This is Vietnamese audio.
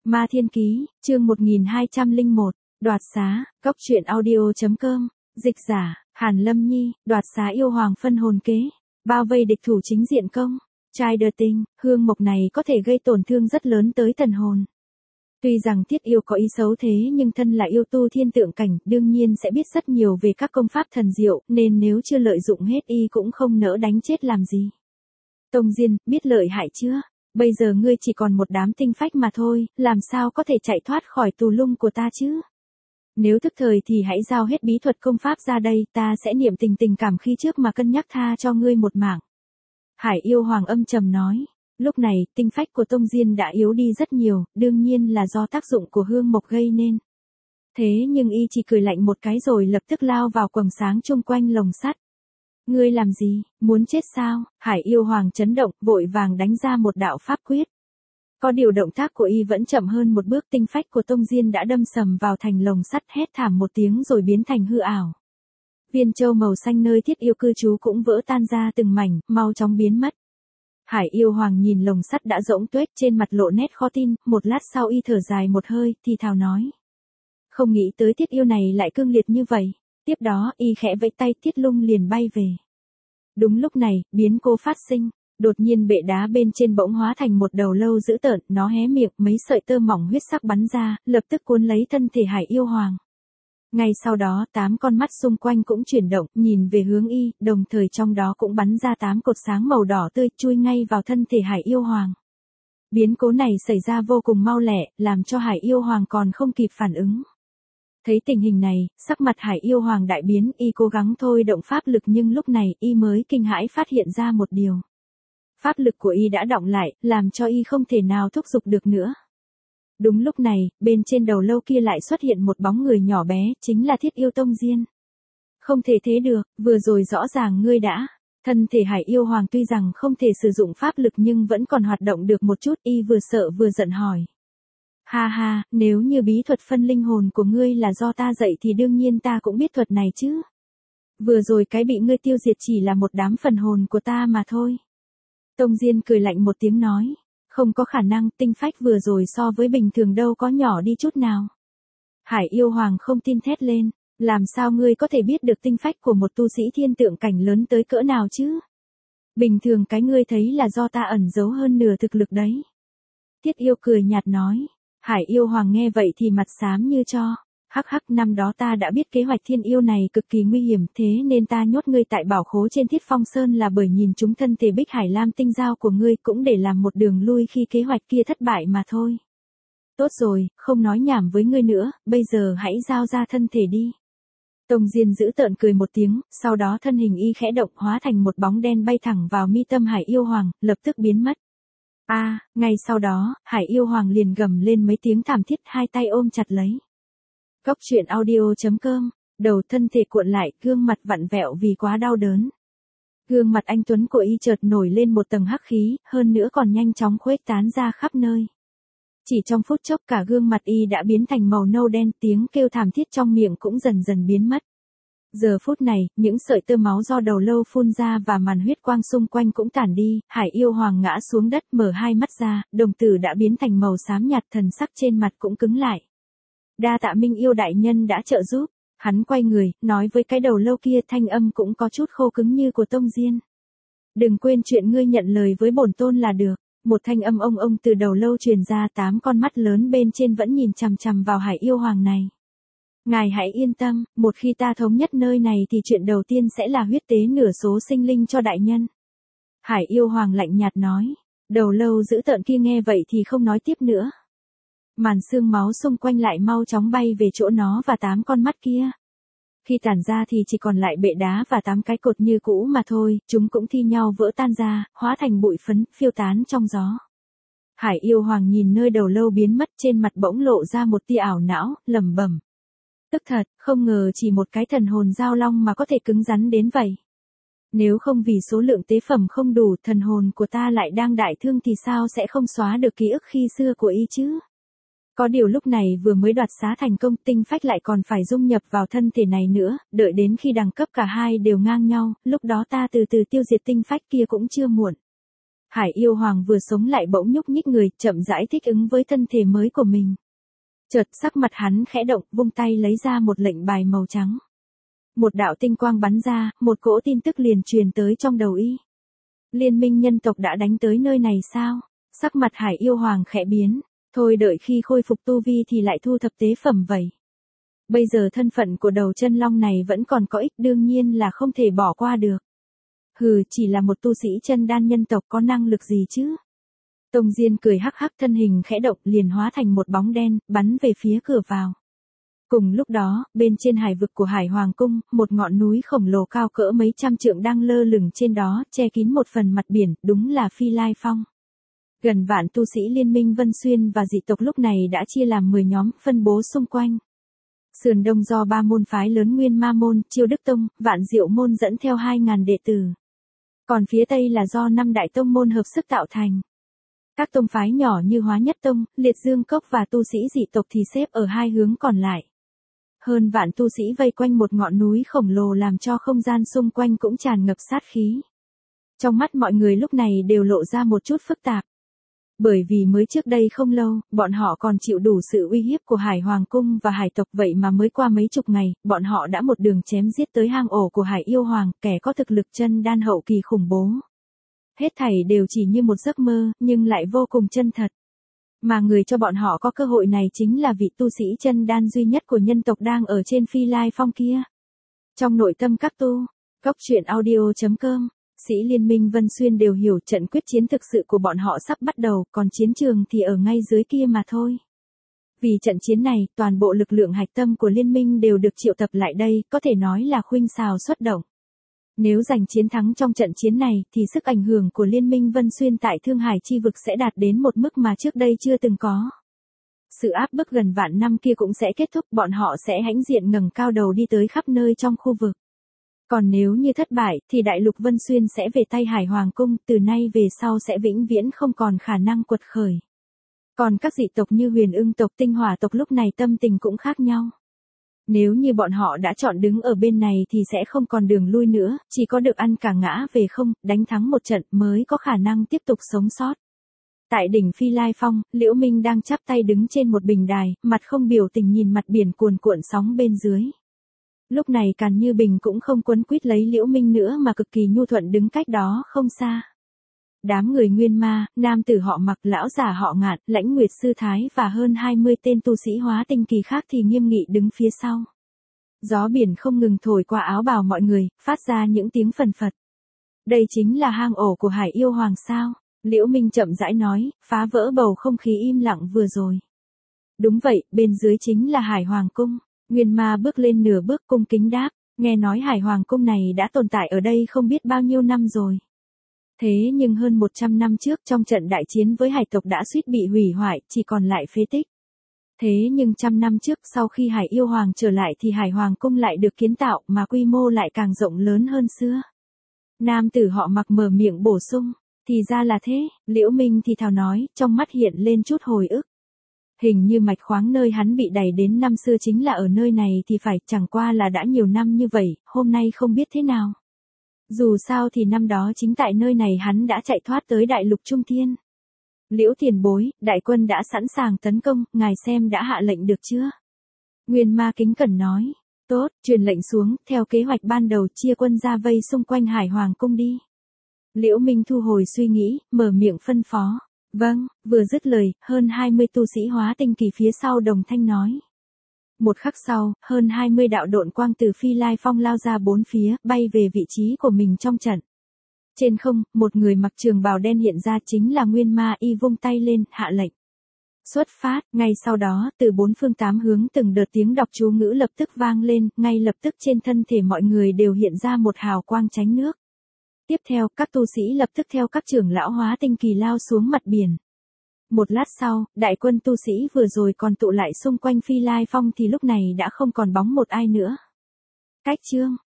Ma Thiên Ký, chương 1201, đoạt xá, cốc truyện audio.com, dịch giả, Hàn Lâm Nhi, đoạt xá yêu hoàng phân hồn kế, bao vây địch thủ chính diện công, trai đờ tinh, hương mộc này có thể gây tổn thương rất lớn tới thần hồn. Tuy rằng Thiết Yêu có ý xấu thế nhưng thân là yêu tu thiên tượng cảnh, đương nhiên sẽ biết rất nhiều về các công pháp thần diệu, nên nếu chưa lợi dụng hết y cũng không nỡ đánh chết làm gì. Tông Diên, biết lợi hại chưa? Bây giờ ngươi chỉ còn một đám tinh phách mà thôi, làm sao có thể chạy thoát khỏi tù lung của ta chứ? Nếu thức thời thì hãy giao hết bí thuật công pháp ra đây, ta sẽ niệm tình cảm khi trước mà cân nhắc tha cho ngươi một mạng. Hải yêu hoàng âm trầm nói. Lúc này, tinh phách của Tông Diên đã yếu đi rất nhiều, đương nhiên là do tác dụng của hương mộc gây nên. Thế nhưng y chỉ cười lạnh một cái rồi lập tức lao vào quầng sáng chung quanh lồng sắt. Ngươi làm gì, muốn chết sao? Hải yêu hoàng chấn động, vội vàng đánh ra một đạo pháp quyết. Có điều động tác của y vẫn chậm hơn một bước, tinh phách của Tông Diên đã đâm sầm vào thành lồng sắt, hét thảm một tiếng rồi biến thành hư ảo. Viên châu màu xanh nơi Thiết Yêu cư trú cũng vỡ tan ra từng mảnh, mau chóng biến mất. Hải yêu hoàng nhìn lồng sắt đã rỗng tuếch, trên mặt lộ nét khó tin, một lát sau y thở dài một hơi, thì thào nói. Không nghĩ tới Thiết Yêu này lại cương liệt như vậy. Tiếp đó, y khẽ vẫy tay, Thiết Lung liền bay về. Đúng lúc này, biến cố phát sinh. Đột nhiên bệ đá bên trên bỗng hóa thành một đầu lâu dữ tợn, nó hé miệng, mấy sợi tơ mỏng huyết sắc bắn ra, lập tức cuốn lấy thân thể Hải yêu hoàng. Ngay sau đó, 8 con mắt xung quanh cũng chuyển động, nhìn về hướng y, đồng thời trong đó cũng bắn ra 8 cột sáng màu đỏ tươi, chui ngay vào thân thể Hải yêu hoàng. Biến cố này xảy ra vô cùng mau lẹ, làm cho Hải yêu hoàng còn không kịp phản ứng. Thấy tình hình này, sắc mặt Hải yêu hoàng đại biến, y cố gắng thôi động pháp lực nhưng lúc này y mới kinh hãi phát hiện ra một điều. Pháp lực của y đã đọng lại, làm cho y không thể nào thúc giục được nữa. Đúng lúc này, bên trên đầu lâu kia lại xuất hiện một bóng người nhỏ bé, chính là Thiết Yêu Tông Diên. Không thể thế được, vừa rồi rõ ràng ngươi đã. Thân thể Hải yêu hoàng tuy rằng không thể sử dụng pháp lực nhưng vẫn còn hoạt động được một chút, y vừa sợ vừa giận hỏi. Ha ha, nếu như bí thuật phân linh hồn của ngươi là do ta dạy thì đương nhiên ta cũng biết thuật này chứ. Vừa rồi cái bị ngươi tiêu diệt chỉ là một đám phần hồn của ta mà thôi. Tông Diên cười lạnh một tiếng nói. Không có khả năng, tinh phách vừa rồi so với bình thường đâu có nhỏ đi chút nào. Hải yêu hoàng không tin thét lên. Làm sao ngươi có thể biết được tinh phách của một tu sĩ thiên tượng cảnh lớn tới cỡ nào chứ? Bình thường cái ngươi thấy là do ta ẩn giấu hơn nửa thực lực đấy. Thiết Yêu cười nhạt nói. Hải yêu hoàng nghe vậy thì mặt xám như tro. Hắc hắc, năm đó ta đã biết kế hoạch thiên yêu này cực kỳ nguy hiểm, thế nên ta nhốt ngươi tại bảo khố trên Thiết Phong Sơn là bởi nhìn chúng thân thể Bích Hải Lam tinh giao của ngươi cũng để làm một đường lui khi kế hoạch kia thất bại mà thôi. Tốt rồi, không nói nhảm với ngươi nữa, bây giờ hãy giao ra thân thể đi. Tông Diên giữ tợn cười một tiếng, sau đó thân hình y khẽ động hóa thành một bóng đen bay thẳng vào mi tâm Hải yêu hoàng, lập tức biến mất. Ngay sau đó, Hải yêu hoàng liền gầm lên mấy tiếng thảm thiết, hai tay ôm chặt lấy. Cốc truyện audio.com, đầu thân thể cuộn lại, gương mặt vặn vẹo vì quá đau đớn. Gương mặt anh tuấn của y chợt nổi lên một tầng hắc khí, hơn nữa còn nhanh chóng khuếch tán ra khắp nơi. Chỉ trong phút chốc cả gương mặt y đã biến thành màu nâu đen, tiếng kêu thảm thiết trong miệng cũng dần dần biến mất. Giờ phút này, những sợi tơ máu do đầu lâu phun ra và màn huyết quang xung quanh cũng tản đi, Hải yêu hoàng ngã xuống đất mở hai mắt ra, đồng tử đã biến thành màu xám nhạt, thần sắc trên mặt cũng cứng lại. Đa tạ Minh yêu đại nhân đã trợ giúp. Hắn quay người, nói với cái đầu lâu kia, thanh âm cũng có chút khô cứng như của Tông Diên. Đừng quên chuyện ngươi nhận lời với bổn tôn là được. Một thanh âm ông từ đầu lâu truyền ra, 8 con mắt lớn bên trên vẫn nhìn chằm chằm vào Hải yêu hoàng này. Ngài hãy yên tâm, một khi ta thống nhất nơi này thì chuyện đầu tiên sẽ là huyết tế nửa số sinh linh cho đại nhân. Hải yêu hoàng lạnh nhạt nói. Đầu lâu dữ tợn kia nghe vậy thì không nói tiếp nữa. Màn xương máu xung quanh lại mau chóng bay về chỗ nó và 8 con mắt kia. Khi tản ra thì chỉ còn lại bệ đá và 8 cái cột như cũ mà thôi, chúng cũng thi nhau vỡ tan ra, hóa thành bụi phấn, phiêu tán trong gió. Hải yêu hoàng nhìn nơi đầu lâu biến mất, trên mặt bỗng lộ ra một tia ảo não, lẩm bẩm. Tức thật, không ngờ chỉ một cái thần hồn giao long mà có thể cứng rắn đến vậy. Nếu không vì số lượng tế phẩm không đủ, thần hồn của ta lại đang đại thương thì sao sẽ không xóa được ký ức khi xưa của y chứ? Có điều lúc này vừa mới đoạt xá thành công, tinh phách lại còn phải dung nhập vào thân thể này nữa, đợi đến khi đẳng cấp cả hai đều ngang nhau, lúc đó ta từ từ tiêu diệt tinh phách kia cũng chưa muộn. Hải yêu hoàng vừa sống lại bỗng nhúc nhích người, chậm rãi thích ứng với thân thể mới của mình. Chợt sắc mặt hắn khẽ động, vung tay lấy ra một lệnh bài màu trắng. Một đạo tinh quang bắn ra, một cỗ tin tức liền truyền tới trong đầu y. Liên minh nhân tộc đã đánh tới nơi này sao? Sắc mặt Hải yêu hoàng khẽ biến, thôi đợi khi khôi phục tu vi thì lại thu thập tế phẩm vậy. Bây giờ thân phận của đầu chân long này vẫn còn có ích, đương nhiên là không thể bỏ qua được. Hừ, chỉ là một tu sĩ chân đan nhân tộc có năng lực gì chứ? Tông Diên cười hắc hắc, thân hình khẽ động liền hóa thành một bóng đen, bắn về phía cửa vào. Cùng lúc đó, bên trên hải vực của Hải Hoàng Cung, một ngọn núi khổng lồ cao cỡ mấy trăm trượng đang lơ lửng trên đó, che kín một phần mặt biển, đúng là Phi Lai Phong. Gần vạn tu sĩ liên minh Vân Xuyên và dị tộc lúc này đã chia làm 10 nhóm, phân bố xung quanh. Sườn đông do 3 môn phái lớn Nguyên Ma Môn, Chiêu Đức Tông, Vạn Diệu Môn dẫn theo 2.000 đệ tử. Còn phía tây là do 5 đại tông môn hợp sức tạo thành. Các tông phái nhỏ như Hóa Nhất Tông, Liệt Dương Cốc và tu sĩ dị tộc thì xếp ở hai hướng còn lại. Hơn vạn tu sĩ vây quanh một ngọn núi khổng lồ làm cho không gian xung quanh cũng tràn ngập sát khí. Trong mắt mọi người lúc này đều lộ ra một chút phức tạp. Bởi vì mới trước đây không lâu, bọn họ còn chịu đủ sự uy hiếp của Hải Hoàng Cung và hải tộc, vậy mà mới qua mấy chục ngày, bọn họ đã một đường chém giết tới hang ổ của Hải Yêu Hoàng, kẻ có thực lực chân đan hậu kỳ khủng bố. Hết thảy đều chỉ như một giấc mơ, nhưng lại vô cùng chân thật. Mà người cho bọn họ có cơ hội này chính là vị tu sĩ chân đan duy nhất của nhân tộc đang ở trên Phi Lai Phong kia. Trong nội tâm các tu, cốc.audio.com, sĩ liên minh Vân Xuyên đều hiểu trận quyết chiến thực sự của bọn họ sắp bắt đầu, còn chiến trường thì ở ngay dưới kia mà thôi. Vì trận chiến này, toàn bộ lực lượng hạch tâm của liên minh đều được triệu tập lại đây, có thể nói là khuynh xào xuất động. Nếu giành chiến thắng trong trận chiến này, thì sức ảnh hưởng của Liên minh Vân Xuyên tại Thương Hải chi vực sẽ đạt đến một mức mà trước đây chưa từng có. Sự áp bức gần vạn năm kia cũng sẽ kết thúc, bọn họ sẽ hãnh diện ngẩng cao đầu đi tới khắp nơi trong khu vực. Còn nếu như thất bại, thì đại lục Vân Xuyên sẽ về tay Hải Hoàng Cung, từ nay về sau sẽ vĩnh viễn không còn khả năng quật khởi. Còn các dị tộc như Huyền Ưng tộc, Tinh Hỏa tộc lúc này tâm tình cũng khác nhau. Nếu như bọn họ đã chọn đứng ở bên này thì sẽ không còn đường lui nữa, chỉ có được ăn cả ngã về không, đánh thắng một trận mới có khả năng tiếp tục sống sót. Tại đỉnh Phi Lai Phong, Liễu Minh đang chắp tay đứng trên một bình đài, mặt không biểu tình nhìn mặt biển cuồn cuộn sóng bên dưới. Lúc này Càn Như Bình cũng không quấn quýt lấy Liễu Minh nữa mà cực kỳ nhu thuận đứng cách đó không xa. Đám người Nguyên Ma, nam tử họ Mặc, lão giả họ Ngạn, Lãnh Nguyệt sư thái và hơn 20 tên tu sĩ hóa tinh kỳ khác thì nghiêm nghị đứng phía sau. Gió biển không ngừng thổi qua áo bào mọi người, phát ra những tiếng phần phật. Đây chính là hang ổ của Hải Yêu Hoàng sao? Liễu Minh chậm rãi nói, phá vỡ bầu không khí im lặng vừa rồi. Đúng vậy, bên dưới chính là Hải Hoàng Cung. Nguyên Ma bước lên nửa bước cung kính đáp, nghe nói Hải Hoàng Cung này đã tồn tại ở đây không biết bao nhiêu năm rồi. Thế nhưng hơn 100 năm trước trong trận đại chiến với hải tộc đã suýt bị hủy hoại, chỉ còn lại phế tích. Thế nhưng trăm năm trước sau khi Hải Yêu Hoàng trở lại thì Hải Hoàng Cung lại được kiến tạo mà quy mô lại càng rộng lớn hơn xưa. Nam tử họ Mặc mở miệng bổ sung, thì ra là thế, Liễu Minh thì thào nói, trong mắt hiện lên chút hồi ức. Hình như mạch khoáng nơi hắn bị đày đến năm xưa chính là ở nơi này thì phải, chẳng qua là đã nhiều năm như vậy, hôm nay không biết thế nào. Dù sao thì năm đó chính tại nơi này hắn đã chạy thoát tới đại lục Trung Thiên. Liễu tiền bối, đại quân đã sẵn sàng tấn công, ngài xem đã hạ lệnh được chưa? Nguyên Ma kính cẩn nói, tốt, truyền lệnh xuống, theo kế hoạch ban đầu chia quân ra vây xung quanh Hải Hoàng Cung đi. Liễu Minh thu hồi suy nghĩ, mở miệng phân phó. Vâng, vừa dứt lời, hơn 20 tu sĩ hóa tinh kỳ phía sau đồng thanh nói. Một khắc sau, hơn 20 đạo độn quang từ Phi Lai Phong lao ra bốn phía, bay về vị trí của mình trong trận. Trên không, một người mặc trường bào đen hiện ra chính là Nguyên Ma, y vung tay lên, hạ lệnh. Xuất phát, ngay sau đó, từ bốn phương tám hướng từng đợt tiếng đọc chú ngữ lập tức vang lên, ngay lập tức trên thân thể mọi người đều hiện ra một hào quang chánh nước. Tiếp theo, các tu sĩ lập tức theo các trưởng lão hóa tinh kỳ lao xuống mặt biển. Một lát sau, đại quân tu sĩ vừa rồi còn tụ lại xung quanh Phi Lai Phong thì lúc này đã không còn bóng một ai nữa. Cách chương